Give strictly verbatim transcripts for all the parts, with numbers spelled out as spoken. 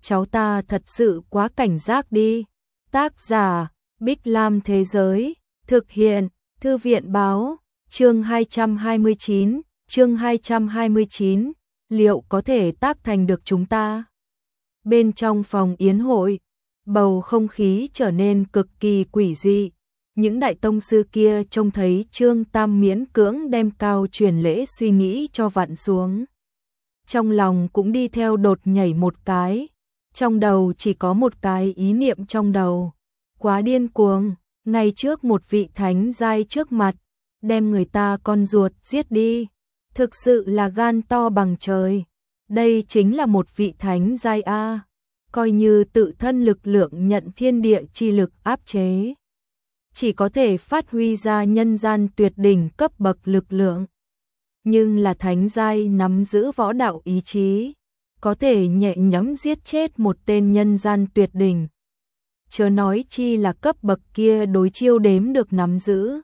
cháu ta thật sự quá cảnh giác đi. Tác giả, Bích Lam Thế Giới, thực hiện, Thư viện Báo, chương hai trăm hai mươi chín, chương hai trăm hai mươi chín, liệu có thể tác thành được chúng ta? Bên trong phòng yến hội, bầu không khí trở nên cực kỳ quỷ dị. Những đại tông sư kia trông thấy Trương Tam miễn cưỡng đem cao truyền lễ suy nghĩ cho vặn xuống. Trong lòng cũng đi theo đột nhảy một cái, trong đầu chỉ có một cái ý niệm trong đầu. Quá điên cuồng, ngay trước một vị thánh giai trước mặt, đem người ta con ruột giết đi. Thực sự là gan to bằng trời. Đây chính là một vị thánh giai A, coi như tự thân lực lượng nhận thiên địa chi lực áp chế, chỉ có thể phát huy ra nhân gian tuyệt đỉnh cấp bậc lực lượng. Nhưng là thánh giai nắm giữ võ đạo ý chí, có thể nhẹ nhõm giết chết một tên nhân gian tuyệt đỉnh. Chớ nói chi là cấp bậc kia đối chiêu đếm được nắm giữ.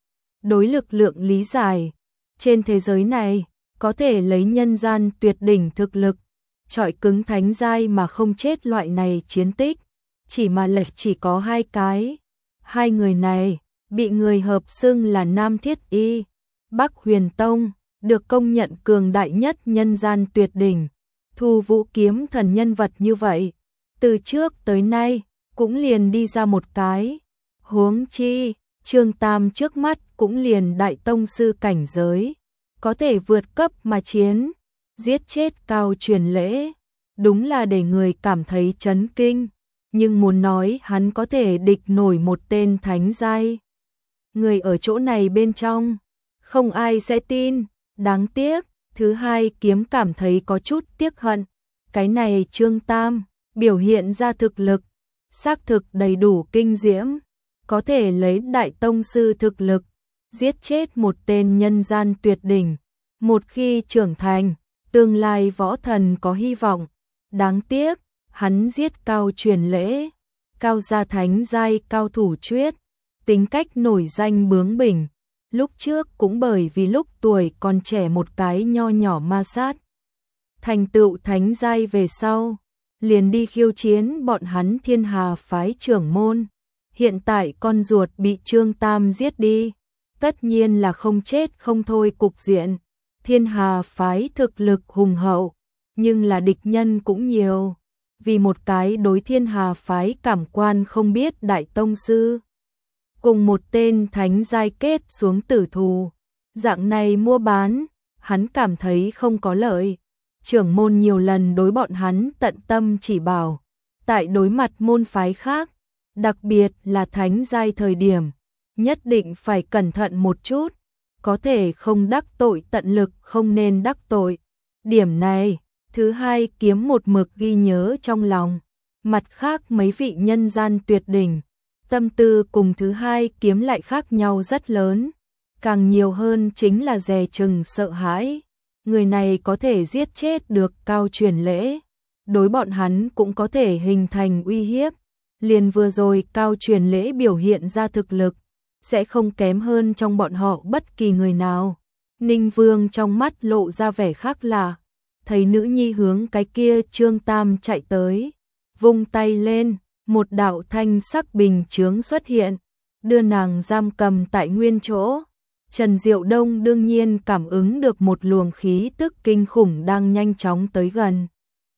Đối lực lượng lý giải, trên thế giới này, có thể lấy nhân gian tuyệt đỉnh thực lực, chọi cứng thánh giai mà không chết loại này chiến tích, chỉ mà lệch chỉ có hai cái. Hai người này, bị người hợp xưng là Nam Thiết Y, Bắc Huyền Tông, được công nhận cường đại nhất nhân gian tuyệt đỉnh, Thu Vũ Kiếm thần nhân vật như vậy. Từ trước tới nay, cũng liền đi ra một cái. Huống chi, Trương Tam trước mắt cũng liền đại tông sư cảnh giới, có thể vượt cấp mà chiến, giết chết cao truyền lễ, đúng là để người cảm thấy chấn kinh. Nhưng muốn nói hắn có thể địch nổi một tên thánh giai, người ở chỗ này bên trong, không ai sẽ tin. Đáng tiếc, thứ hai kiếm cảm thấy có chút tiếc hận. Cái này Trương Tam, biểu hiện ra thực lực, xác thực đầy đủ kinh diễm, có thể lấy đại tông sư thực lực, giết chết một tên nhân gian tuyệt đỉnh. Một khi trưởng thành, tương lai võ thần có hy vọng. Đáng tiếc, hắn giết cao truyền lễ, cao gia thánh giai cao thủ chuyết, tính cách nổi danh bướng bỉnh. Lúc trước cũng bởi vì lúc tuổi còn trẻ một cái nho nhỏ ma sát, thành tựu thánh giai về sau, liền đi khiêu chiến bọn hắn Thiên Hà phái trưởng môn. Hiện tại con ruột bị Trương Tam giết đi, tất nhiên là không chết không thôi cục diện. Thiên Hà phái thực lực hùng hậu, nhưng là địch nhân cũng nhiều. Vì một cái đối Thiên Hà phái cảm quan không biết đại tông sư, cùng một tên thánh giai kết xuống tử thù, dạng này mua bán, hắn cảm thấy không có lợi. Trưởng môn nhiều lần đối bọn hắn tận tâm chỉ bảo, tại đối mặt môn phái khác, đặc biệt là thánh giai thời điểm, nhất định phải cẩn thận một chút, có thể không đắc tội tận lực không nên đắc tội. Điểm này, thứ hai kiếm một mực ghi nhớ trong lòng. Mặt khác mấy vị nhân gian tuyệt đỉnh, tâm tư cùng thứ hai kiếm lại khác nhau rất lớn, càng nhiều hơn chính là dè chừng sợ hãi. Người này có thể giết chết được cao truyền lễ, đối bọn hắn cũng có thể hình thành uy hiếp. Liền vừa rồi cao truyền lễ biểu hiện ra thực lực, sẽ không kém hơn trong bọn họ bất kỳ người nào. Ninh Vương trong mắt lộ ra vẻ khác lạ, thấy nữ nhi hướng cái kia Trương Tam chạy tới, vung tay lên, một đạo thanh sắc bình chướng xuất hiện, đưa nàng giam cầm tại nguyên chỗ. Trần Diệu Đông đương nhiên cảm ứng được một luồng khí tức kinh khủng đang nhanh chóng tới gần.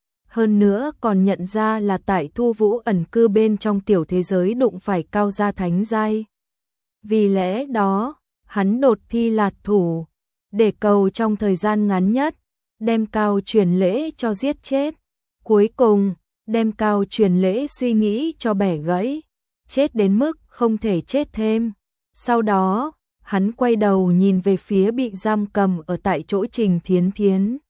Hơn nữa còn nhận ra là tại Thu Vũ ẩn cư bên trong tiểu thế giới đụng phải cao gia thánh giai. Vì lẽ đó, hắn đột thi lạt thủ, để cầu trong thời gian ngắn nhất, đem cao truyền lễ cho giết chết. Cuối cùng, đem cao truyền lễ suy nghĩ cho bẻ gãy, chết đến mức không thể chết thêm. Sau đó, hắn quay đầu nhìn về phía bị giam cầm ở tại chỗ Trình Thiến Thiến.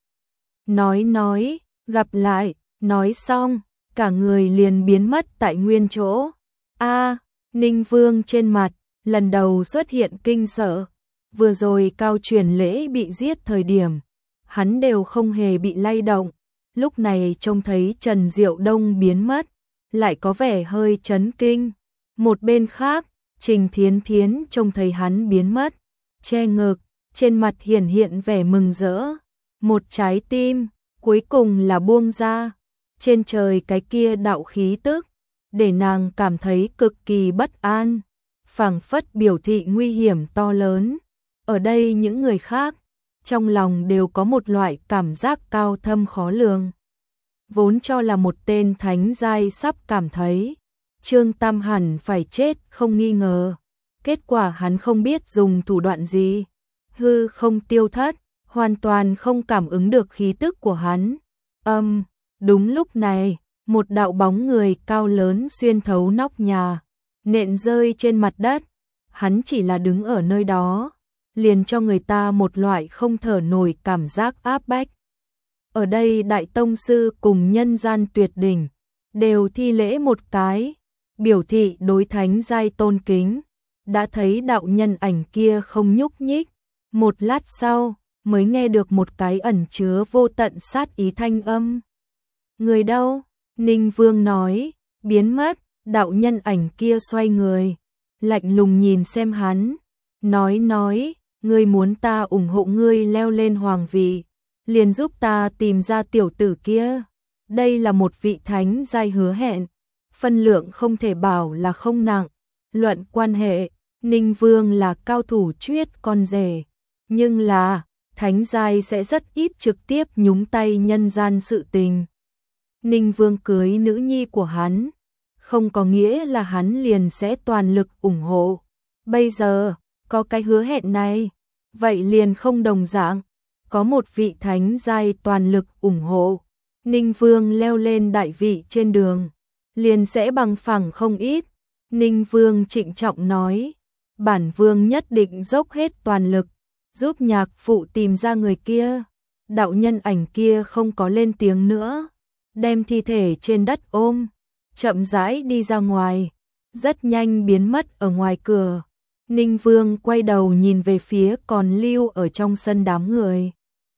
Nói nói, gặp lại, nói xong, cả người liền biến mất tại nguyên chỗ. A, Ninh Vương trên mặt, lần đầu xuất hiện kinh sợ. Vừa rồi cao truyền lễ bị giết thời điểm, hắn đều không hề bị lay động. Lúc này trông thấy Trần Diệu Đông biến mất, lại có vẻ hơi chấn kinh. Một bên khác, Trình Thiến Thiến trông thấy hắn biến mất, che ngực, trên mặt hiển hiện vẻ mừng rỡ. Một trái tim, cuối cùng là buông ra. trên trời cái kia đạo khí tức, để nàng cảm thấy cực kỳ bất an, phảng phất biểu thị nguy hiểm to lớn. Ở đây những người khác, trong lòng đều có một loại cảm giác cao thâm khó lường. Vốn cho là một tên thánh giai sắp cảm thấy Trương Tam hẳn phải chết không nghi ngờ. Kết quả hắn không biết dùng thủ đoạn gì, hư không tiêu thất, hoàn toàn không cảm ứng được khí tức của hắn. Âm, đúng lúc này, một đạo bóng người cao lớn xuyên thấu nóc nhà, nện rơi trên mặt đất. Hắn chỉ là đứng ở nơi đó, liền cho người ta một loại không thở nổi cảm giác áp bách. Ở đây đại tông sư cùng nhân gian tuyệt đỉnh đều thi lễ một cái, biểu thị đối thánh giai tôn kính. Đã thấy đạo nhân ảnh kia không nhúc nhích, một lát sau mới nghe được một cái ẩn chứa vô tận sát ý thanh âm. Người đâu? Ninh Vương nói, biến mất. Đạo nhân ảnh kia xoay người, lạnh lùng nhìn xem hắn, nói nói, ngươi muốn ta ủng hộ ngươi leo lên hoàng vị, liền giúp ta tìm ra tiểu tử kia. Đây là một vị thánh giai hứa hẹn, phân lượng không thể bảo là không nặng. Luận quan hệ, Ninh Vương là cao thủ chuyết con rể, nhưng là thánh giai sẽ rất ít trực tiếp nhúng tay nhân gian sự tình. Ninh Vương cưới nữ nhi của hắn, không có nghĩa là hắn liền sẽ toàn lực ủng hộ. Bây giờ, có cái hứa hẹn này, vậy liền không đồng dạng. Có một vị thánh giai toàn lực ủng hộ, Ninh Vương leo lên đại vị trên đường, liền sẽ bằng phẳng không ít. Ninh Vương trịnh trọng nói, bản vương nhất định dốc hết toàn lực, giúp nhạc phụ tìm ra người kia. Đạo nhân ảnh kia không có lên tiếng nữa, đem thi thể trên đất ôm, chậm rãi đi ra ngoài, rất nhanh biến mất ở ngoài cửa. Ninh Vương quay đầu nhìn về phía còn lưu ở trong sân đám người.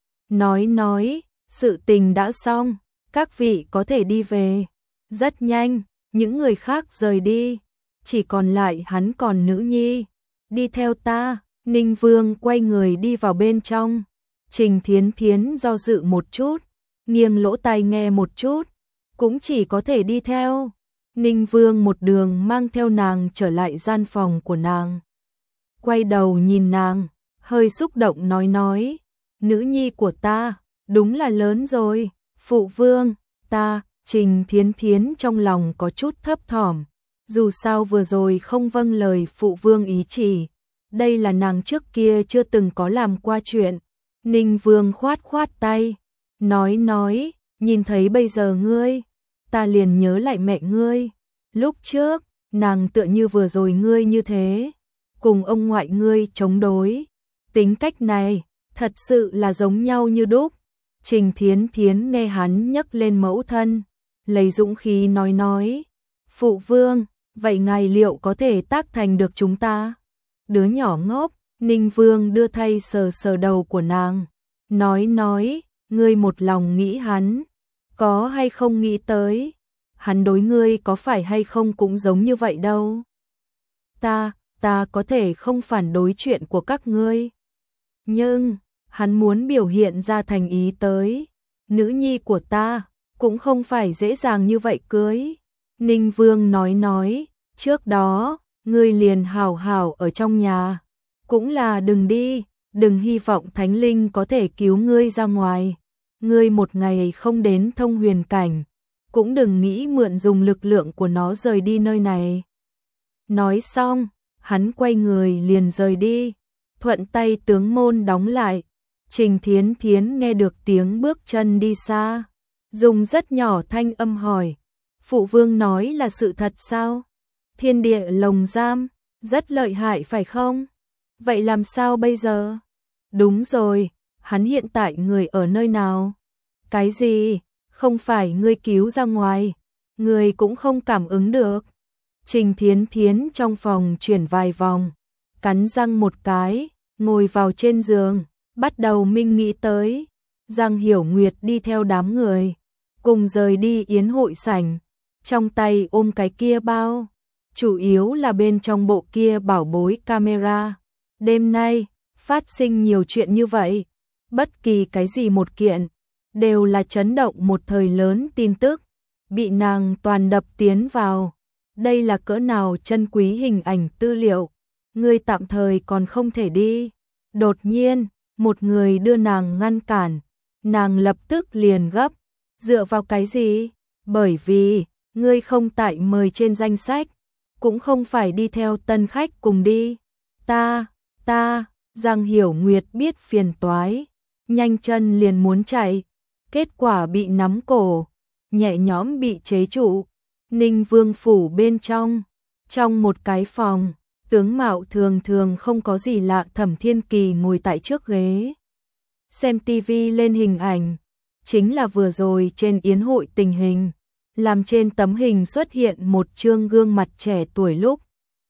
Nói nói, sự tình đã xong, các vị có thể đi về. Rất nhanh, những người khác rời đi, chỉ còn lại hắn còn nữ nhi. Đi theo ta. Ninh Vương quay người đi vào bên trong. Trình Thiến Thiến do dự một chút, nghiêng lỗ tai nghe một chút, cũng chỉ có thể đi theo. Ninh Vương một đường mang theo nàng trở lại gian phòng của nàng. Quay đầu nhìn nàng, hơi xúc động nói nói, nữ nhi của ta, đúng là lớn rồi. Phụ vương, ta, Trình Thiến Thiến trong lòng có chút thấp thỏm, dù sao vừa rồi không vâng lời phụ vương ý chỉ. Đây là nàng trước kia chưa từng có làm qua chuyện. Ninh Vương khoát khoát tay, nói nói, nhìn thấy bây giờ ngươi, ta liền nhớ lại mẹ ngươi. Lúc trước, nàng tựa như vừa rồi ngươi như thế, cùng ông ngoại ngươi chống đối. Tính cách này, thật sự là giống nhau như đúc. Trình Thiến Thiến nghe hắn nhắc lên mẫu thân, lấy dũng khí nói nói, phụ vương, vậy ngài liệu có thể tác thành được chúng ta? Đứa nhỏ ngốc. Ninh Vương đưa tay sờ sờ đầu của nàng, nói nói, ngươi một lòng nghĩ hắn, có hay không nghĩ tới, hắn đối ngươi có phải hay không cũng giống như vậy đâu. Ta, ta có thể không phản đối chuyện của các ngươi, nhưng hắn muốn biểu hiện ra thành ý tới, nữ nhi của ta cũng không phải dễ dàng như vậy cưới. Ninh Vương nói nói, trước đó, ngươi liền hào hào ở trong nhà, cũng là đừng đi, đừng hy vọng thánh linh có thể cứu ngươi ra ngoài. Ngươi một ngày không đến thông huyền cảnh, cũng đừng nghĩ mượn dùng lực lượng của nó rời đi nơi này. Nói xong, hắn quay người liền rời đi, thuận tay tướng môn đóng lại. Trình Thiến Thiến nghe được tiếng bước chân đi xa, dùng rất nhỏ thanh âm hỏi, phụ vương nói là sự thật sao? Thiên địa lồng giam, rất lợi hại phải không? Vậy làm sao bây giờ? Đúng rồi, hắn hiện tại người ở nơi nào? Cái gì? Không phải ngươi cứu ra ngoài, người cũng không cảm ứng được. Trình Thiến Thiến trong phòng chuyển vài vòng, cắn răng một cái, ngồi vào trên giường, bắt đầu minh nghĩ tới. Giang Hiểu Nguyệt đi theo đám người, cùng rời đi yến hội sảnh, trong tay ôm cái kia bao, chủ yếu là bên trong bộ kia bảo bối camera. Đêm nay, phát sinh nhiều chuyện như vậy, bất kỳ cái gì một kiện, đều là chấn động một thời lớn tin tức. bị nàng toàn đập tiến vào. Đây là cỡ nào chân quý hình ảnh tư liệu, ngươi tạm thời còn không thể đi. Đột nhiên, một người đưa nàng ngăn cản, nàng lập tức liền gấp, dựa vào cái gì? Bởi vì, ngươi không tại mời trên danh sách, cũng không phải đi theo tân khách cùng đi. Ta, ta, Giang Hiểu Nguyệt biết phiền toái, nhanh chân liền muốn chạy, kết quả bị nắm cổ, nhẹ nhõm bị chế trụ. Ninh Vương phủ bên trong, trong một cái phòng, tướng mạo thường thường không có gì lạ, Thẩm Thiên Kỳ ngồi tại trước ghế, xem tivi lên hình ảnh, chính là vừa rồi trên yến hội tình hình, làm trên tấm hình xuất hiện một trương gương mặt trẻ tuổi lúc.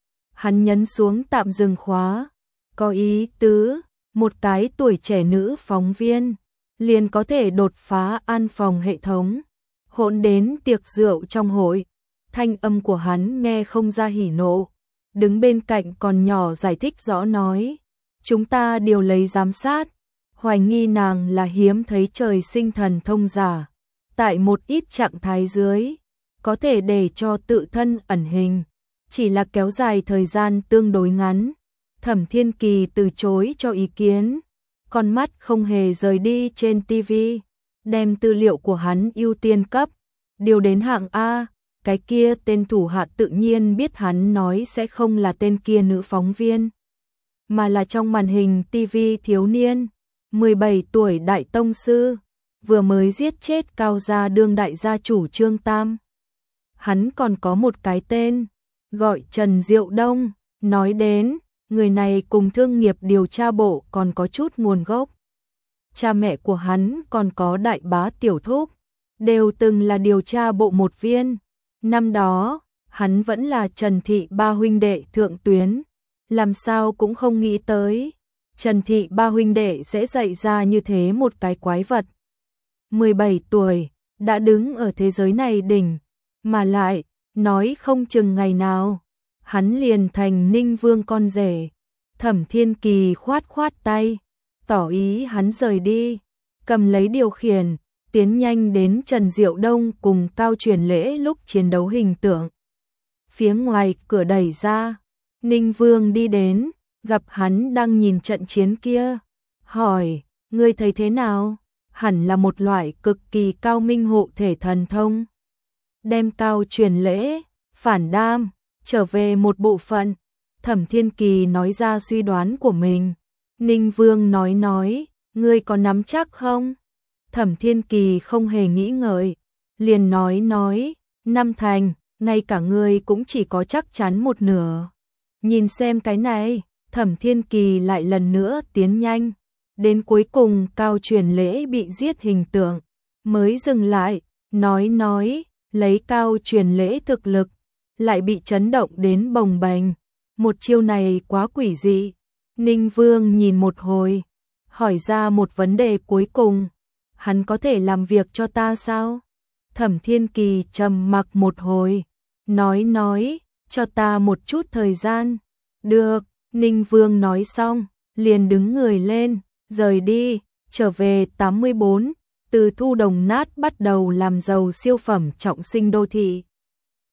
Hắn nhấn xuống tạm dừng khóa, có ý tứ, một cái tuổi trẻ nữ phóng viên, liền có thể đột phá an phòng hệ thống, hỗn đến tiệc rượu trong hội. Thanh âm của hắn nghe không ra hỉ nộ, đứng bên cạnh còn nhỏ giải thích rõ nói, chúng ta đều lấy giám sát, hoài nghi nàng là hiếm thấy trời sinh thần thông giả, tại một ít trạng thái dưới, có thể để cho tự thân ẩn hình, chỉ là kéo dài thời gian tương đối ngắn. Thẩm Thiên Kỳ từ chối cho ý kiến, con mắt không hề rời đi trên tivi, đem tư liệu của hắn ưu tiên cấp, điều đến hạng A. Cái kia tên thủ hạ tự nhiên biết hắn nói sẽ không là tên kia nữ phóng viên, mà là trong màn hình tivi thiếu niên, mười bảy tuổi đại tông sư, vừa mới giết chết Cao gia đương đại gia chủ Trương Tam. Hắn còn có một cái tên, gọi Trần Diệu Đông, nói đến, người này cùng thương nghiệp điều tra bộ còn có chút nguồn gốc. Cha mẹ của hắn còn có đại bá tiểu thúc, đều từng là điều tra bộ một viên. Năm đó, hắn vẫn là Trần Thị ba huynh đệ thượng tuyến, làm sao cũng không nghĩ tới, Trần Thị ba huynh đệ sẽ dạy ra như thế một cái quái vật. mười bảy tuổi, đã đứng ở thế giới này đỉnh, mà lại, nói không chừng ngày nào, hắn liền thành Ninh Vương con rể. Thẩm Thiên Kỳ khoát khoát tay, tỏ ý hắn rời đi, cầm lấy điều khiển, tiến nhanh đến Trần Diệu Đông cùng Cao Truyền Lễ lúc chiến đấu hình tượng. Phía ngoài cửa đẩy ra, Ninh Vương đi đến, gặp hắn đang nhìn trận chiến kia, hỏi, ngươi thấy thế nào? Hẳn là một loại cực kỳ cao minh hộ thể thần thông. Đem Cao Truyền Lễ, phản đam, trở về một bộ phận. Thẩm Thiên Kỳ nói ra suy đoán của mình. Ninh Vương nói nói, ngươi có nắm chắc không? Thẩm Thiên Kỳ không hề nghĩ ngợi, liền nói nói, năm thành, ngay cả ngươi cũng chỉ có chắc chắn một nửa. Nhìn xem cái này, Thẩm Thiên Kỳ lại lần nữa tiến nhanh, đến cuối cùng Cao Truyền Lễ bị giết hình tượng, mới dừng lại, nói nói, lấy Cao Truyền Lễ thực lực, lại bị chấn động đến bồng bềnh, một chiêu này quá quỷ dị. Ninh Vương nhìn một hồi, hỏi ra một vấn đề cuối cùng, hắn có thể làm việc cho ta sao? Thẩm Thiên Kỳ trầm mặc một hồi, nói nói, cho ta một chút thời gian. Được, Ninh Vương nói xong, liền đứng người lên, rời đi, trở về tám mươi bốn, từ thu đồng nát bắt đầu làm giàu siêu phẩm trọng sinh đô thị.